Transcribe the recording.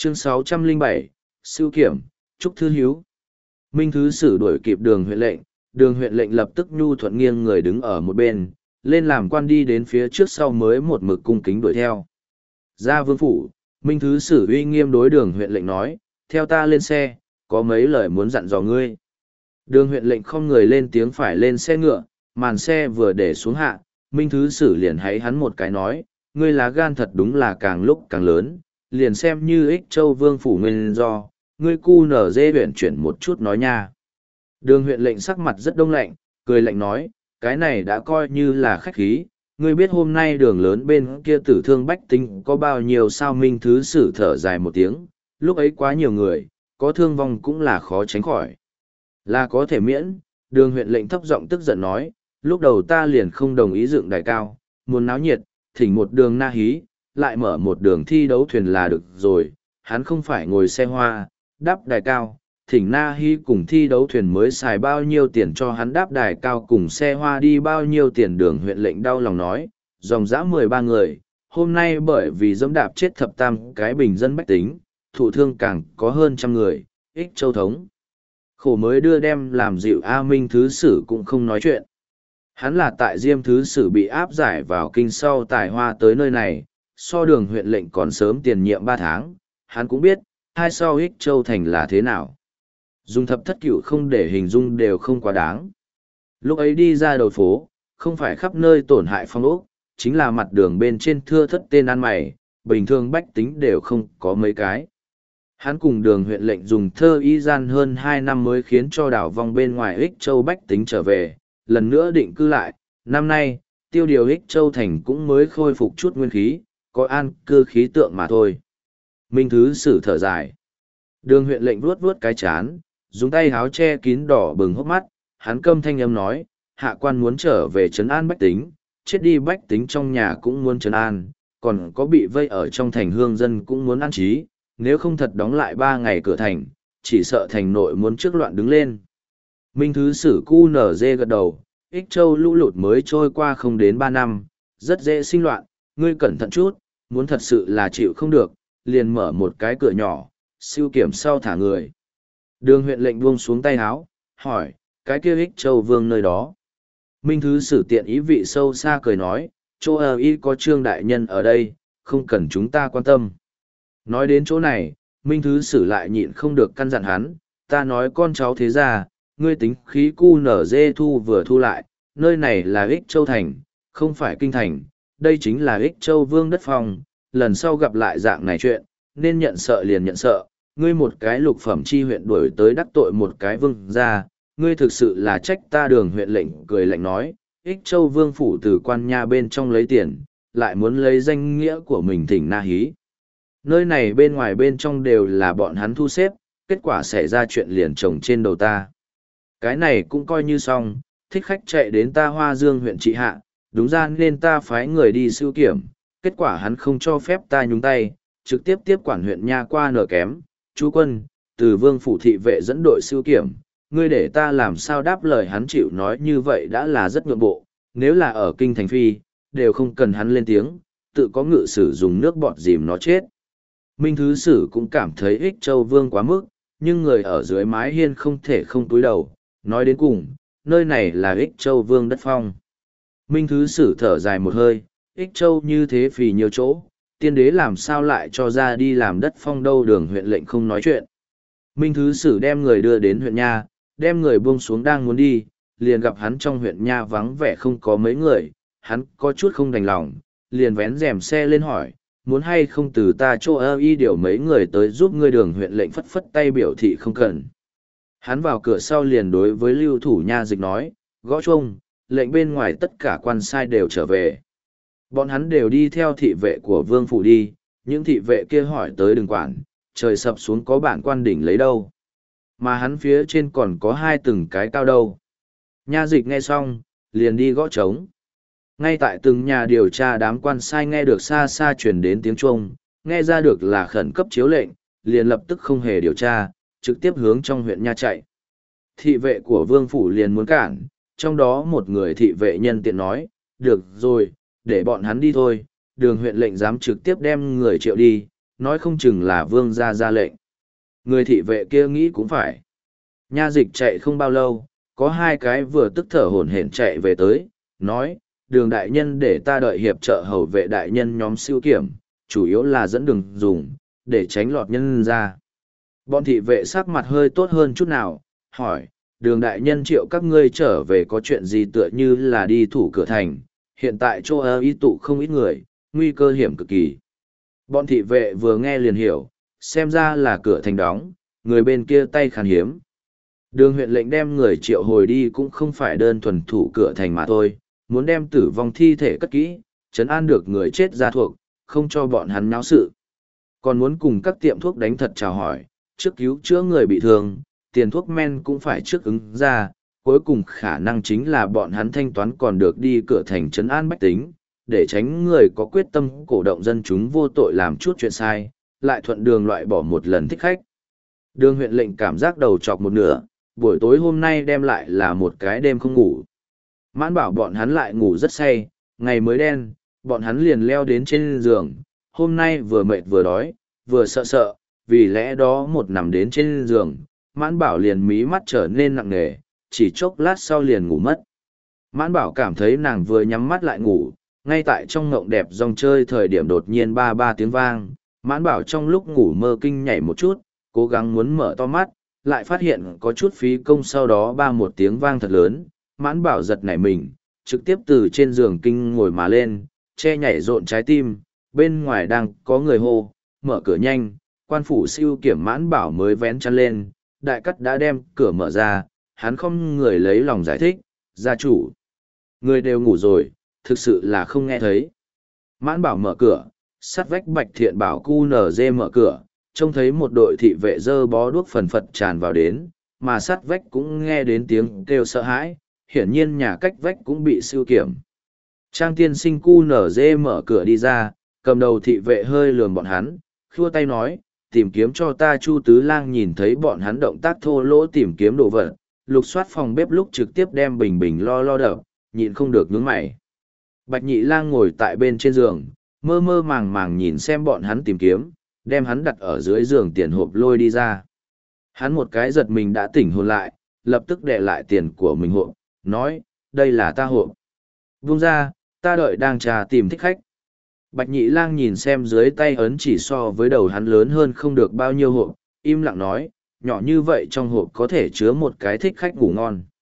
Chương 607, Sưu Kiểm, Trúc Thư Hiếu. Minh Thứ Sử đuổi kịp đường huyện lệnh lập tức nhu thuận nghiêng người đứng ở một bên, lên làm quan đi đến phía trước sau mới một mực cung kính đuổi theo. Ra vương phủ, Minh Thứ Sử uy nghiêm đối đường huyện lệnh nói, theo ta lên xe, có mấy lời muốn dặn dò ngươi. Đường huyện lệnh không người lên tiếng phải lên xe ngựa, màn xe vừa để xuống hạ, Minh Thứ Sử liền háy hắn một cái nói, ngươi lá gan thật đúng là càng lúc càng lớn, liền xem như Ích Châu vương phủ nguyên do, ngươi cu nở dê huyện chuyển một chút nói nha. Đường huyện lệnh sắc mặt rất đông lạnh, cười lạnh nói, cái này đã coi như là khách khí, ngươi biết hôm nay đường lớn bên kia tử thương bách tính có bao nhiêu sao. Minh Thứ Sử thở dài một tiếng, lúc ấy quá nhiều người, có thương vong cũng là khó tránh khỏi. Là có thể miễn, đường huyện lệnh thấp giọng tức giận nói, lúc đầu ta liền không đồng ý dựng đài cao, muốn náo nhiệt, thỉnh một đường na hí, lại mở một đường thi đấu thuyền là được rồi, hắn không phải ngồi xe hoa, đáp đài cao, thỉnh na hí cùng thi đấu thuyền mới xài bao nhiêu tiền cho hắn đáp đài cao cùng xe hoa đi bao nhiêu tiền. Đường huyện lệnh đau lòng nói, dòng dã 13 người, hôm nay bởi vì dẫm đạp chết thập tam cái bình dân bách tính, thụ thương càng có hơn trăm người, Ích Châu thống. Khổ mới đưa đem làm dịu. Minh Thứ Sử cũng không nói chuyện. Hắn là tại Diêm Thứ Sử bị áp giải vào kinh sau tài hoa tới nơi này, so đường huyện lệnh còn sớm tiền nhiệm 3 tháng, hắn cũng biết, hai sau Ích Châu thành là thế nào. Dùng thập thất cửu không để hình dung đều không quá đáng. Lúc ấy đi ra đầu phố, không phải khắp nơi tổn hại phong ốc, chính là mặt đường bên trên thưa thất tên ăn mày, bình thường bách tính đều không có mấy cái. Hắn cùng đường huyện lệnh dùng thơ y gian hơn 2 năm mới khiến cho đảo vong bên ngoài Ích Châu bách tính trở về, lần nữa định cư lại. Năm nay, tiêu điều Ích Châu thành cũng mới khôi phục chút nguyên khí, có an cư khí tượng mà thôi. Minh Thứ Sử thở dài. Đường huyện lệnh vuốt vuốt cái chán, dùng tay háo che kín đỏ bừng hốc mắt, hắn câm thanh âm nói, hạ quan muốn trở về trấn an bách tính, chết đi bách tính trong nhà cũng muốn trấn an, còn có bị vây ở trong thành hương dân cũng muốn an trí, nếu không thật đóng lại 3 ngày cửa thành, chỉ sợ thành nội muốn trước loạn đứng lên. Minh Thứ Sử cu nở dê gật đầu, Ích Châu lũ lụt mới trôi qua không đến 3 năm, rất dễ sinh loạn, ngươi cẩn thận chút, muốn thật sự là chịu không được, liền mở một cái cửa nhỏ, siêu kiểm sau thả người. Đường huyện lệnh buông xuống tay háo, hỏi, cái kia Ích Châu vương nơi đó. Minh Thứ Sử tiện ý vị sâu xa cười nói, chỗ ở y có Trương đại nhân ở đây, không cần chúng ta quan tâm. Nói đến chỗ này, Minh Thứ Sử lại nhịn không được căn dặn hắn, ta nói con cháu thế ra, ngươi tính khí cu nở dê thu vừa thu lại, nơi này là Ích Châu thành, không phải kinh thành, đây chính là Ích Châu vương đất phong, lần sau gặp lại dạng này chuyện, nên nhận sợ liền nhận sợ, ngươi một cái lục phẩm chi huyện đuổi tới đắc tội một cái vương ra, ngươi thực sự là trách ta. Đường huyện lệnh cười lạnh nói, Ích Châu vương phủ từ quan nha bên trong lấy tiền, lại muốn lấy danh nghĩa của mình thỉnh na hí. Nơi này bên ngoài bên trong đều là bọn hắn thu xếp, kết quả xảy ra chuyện liền chồng trên đầu ta. Cái này cũng coi như xong, thích khách chạy đến ta Hoa Dương huyện trị hạ, đúng ra nên ta phái người đi sưu kiểm, kết quả hắn không cho phép ta nhúng tay, trực tiếp tiếp quản huyện nha qua nở kém. Chú quân, từ vương phủ thị vệ dẫn đội sưu kiểm, ngươi để ta làm sao đáp lời. Hắn chịu nói như vậy đã là rất nhượng bộ, nếu là ở kinh thành phi, đều không cần hắn lên tiếng, tự có ngự sử dùng nước bọt dìm nó chết. Minh Thứ Sử cũng cảm thấy Ích Châu vương quá mức, nhưng người ở dưới mái hiên không thể không túi đầu, nói đến cùng, nơi này là Ích Châu vương đất phong. Minh Thứ Sử thở dài một hơi, Ích Châu như thế phì nhiều chỗ, tiên đế làm sao lại cho ra đi làm đất phong đâu. Đường huyện lệnh không nói chuyện. Minh Thứ Sử đem người đưa đến huyện nha, đem người buông xuống đang muốn đi, liền gặp hắn trong huyện nha vắng vẻ không có mấy người, hắn có chút không đành lòng, liền vén rèm xe lên hỏi, muốn hay không từ ta chỗ ơ y điều mấy người tới giúp ngươi. Đường huyện lệnh phất phất tay biểu thị không cần. Hắn vào cửa sau liền đối với lưu thủ nha dịch nói, gõ chuông, lệnh bên ngoài tất cả quan sai đều trở về. Bọn hắn đều đi theo thị vệ của vương phủ đi, những thị vệ kia hỏi tới đừng quản, trời sập xuống có bản quan đỉnh lấy đâu. Mà hắn phía trên còn có 2 từng cái cao đâu. Nha dịch nghe xong, liền đi gõ trống. Ngay tại từng nhà điều tra đám quan sai nghe được xa xa truyền đến tiếng chuông, nghe ra được là khẩn cấp chiếu lệnh, liền lập tức không hề điều tra, trực tiếp hướng trong huyện nha chạy. Thị vệ của vương phủ liền muốn cản, trong đó một người thị vệ nhân tiện nói, được rồi, để bọn hắn đi thôi. Đường huyện lệnh dám trực tiếp đem người triệu đi, nói không chừng là vương gia ra lệnh. Người thị vệ kia nghĩ cũng phải. Nha dịch chạy không bao lâu, có hai cái vừa tức thở hổn hển chạy về tới, nói, đường đại nhân để ta đợi hiệp trợ hầu vệ đại nhân nhóm siêu kiểm, chủ yếu là dẫn đường dùng, để tránh lọt nhân ra. Bọn thị vệ sắc mặt hơi tốt hơn chút nào, hỏi, đường đại nhân triệu các ngươi trở về có chuyện gì tựa như là đi thủ cửa thành, hiện tại chỗ ơ y tụ không ít người, nguy cơ hiểm cực kỳ. Bọn thị vệ vừa nghe liền hiểu, xem ra là cửa thành đóng, người bên kia tay khan hiếm. Đường huyện lệnh đem người triệu hồi đi cũng không phải đơn thuần thủ cửa thành mà thôi, muốn đem tử vong thi thể cất kỹ, trấn an được người chết ra thuộc, không cho bọn hắn náo sự. Còn muốn cùng các tiệm thuốc đánh thật chào hỏi, trước cứu chữa người bị thương, tiền thuốc men cũng phải trước ứng ra, cuối cùng khả năng chính là bọn hắn thanh toán còn được đi cửa thành trấn an bách tính, để tránh người có quyết tâm cổ động dân chúng vô tội làm chút chuyện sai, lại thuận đường loại bỏ một lần thích khách. Đường huyện lệnh cảm giác đầu chọc một nửa, buổi tối hôm nay đem lại là một cái đêm không ngủ. Mãn bảo bọn hắn lại ngủ rất say, ngày mới đen, bọn hắn liền leo đến trên giường, hôm nay vừa mệt vừa đói, vừa sợ sợ, vì lẽ đó một nằm đến trên giường, mãn bảo liền mí mắt trở nên nặng nề, chỉ chốc lát sau liền ngủ mất. Mãn bảo cảm thấy nàng vừa nhắm mắt lại ngủ, ngay tại trong ngộng đẹp dòng chơi thời điểm đột nhiên ba ba tiếng vang, mãn bảo trong lúc ngủ mơ kinh nhảy một chút, cố gắng muốn mở to mắt, lại phát hiện có chút phí công, sau đó ba một tiếng vang thật lớn, mãn bảo giật nảy mình, trực tiếp từ trên giường kinh ngồi mà lên, che nhảy rộn trái tim, bên ngoài đang có người hô, mở cửa nhanh, quan phủ siêu kiểm mãn bảo mới vén chăn lên, đại cắt đã đem cửa mở ra, hắn không người lấy lòng giải thích, gia chủ. Người đều ngủ rồi, thực sự là không nghe thấy. Mãn bảo mở cửa, sát vách Bạch Thiện bảo cu nở dê mở cửa, trông thấy một đội thị vệ dơ bó đuốc phần phật tràn vào đến, mà sát vách cũng nghe đến tiếng kêu sợ hãi, hiển nhiên nhà cách vách cũng bị siêu kiểm. Trang tiên sinh cu nở dê mở cửa đi ra, cầm đầu thị vệ hơi lườm bọn hắn, khua tay nói, tìm kiếm cho ta. Chu Tứ Lang nhìn thấy bọn hắn động tác thô lỗ tìm kiếm đồ vật, lục soát phòng bếp lúc trực tiếp đem bình bình lo đập, nhịn không được nhướng mày. Bạch Nhị Lang ngồi tại bên trên giường, mơ mơ màng màng nhìn xem bọn hắn tìm kiếm, đem hắn đặt ở dưới giường tiền hộp lôi đi ra. Hắn một cái giật mình đã tỉnh hồn lại, lập tức đè lại tiền của mình hộp, nói, đây là ta hộp. Vung ra, ta đợi đang trà tìm thích khách. Bạch Nhị Lang nhìn xem dưới tay ấn chỉ so với đầu hắn lớn hơn không được bao nhiêu hộp, im lặng nói, nhỏ như vậy trong hộp có thể chứa một cái thích khách ngủ ngon.